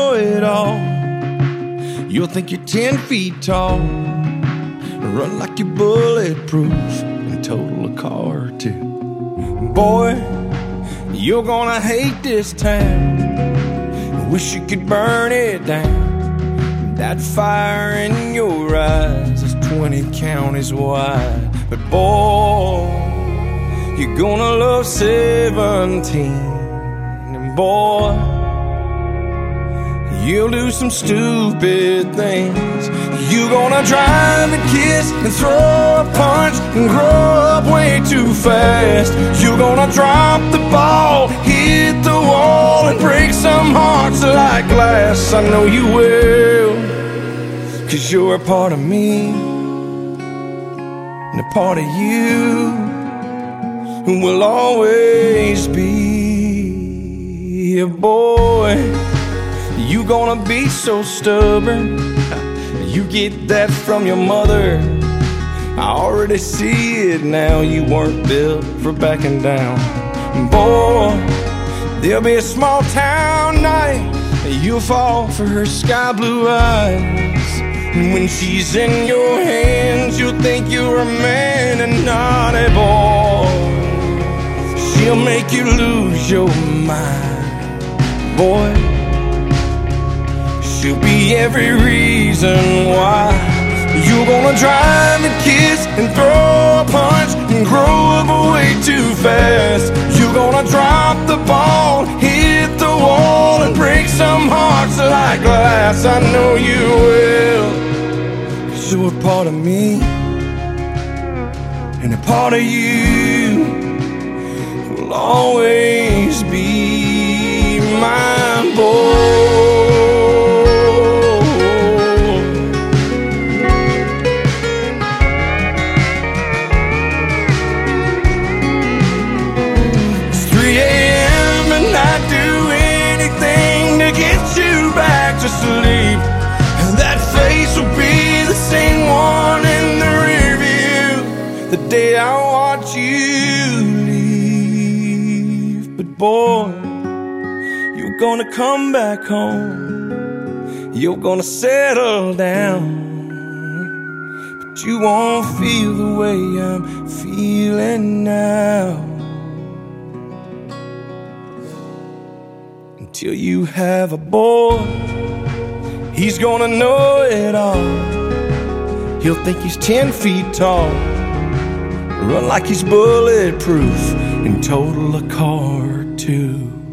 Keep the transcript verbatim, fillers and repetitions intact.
know it all. You'll think you're ten feet tall, run like you're bulletproof, and total a car or two. Boy, you're gonna hate this town, wish you could burn it down. That fire in your eyes is twenty counties wide. But boy, you're gonna love seventeen. And boy, you'll do some stupid things. You're gonna drive and kiss and throw a punch and grow up way too fast. You're gonna drop the ball, hit the wall, and break some hearts like glass. I know you will, 'cause you're a part of me, and a part of you will always be. A boy, you gonna be so stubborn, you get that from your mother. I already see it now, you weren't built for backing down. Boy, there'll be a small town night, you'll fall for her sky blue eyes. And when she's in your hands, you'll think you're a man and not a boy. She'll make you lose your mind, boy. She'll be every reason why. You're gonna drive and kiss and throw a punch and grow up way too fast. You're gonna drop the ball, hit the wall, and break some hearts like glass. I know you will, 'cause you're a part of me, and a part of you will always be my boy. To sleep, and that face will be the same one in the rear view the day I watch you leave. But boy, you're gonna come back home, you're gonna settle down, but you won't feel the way I'm feeling now until you have a boy. He's gonna know it all. He'll think he's ten feet tall, run like he's bulletproof, and total a car or two.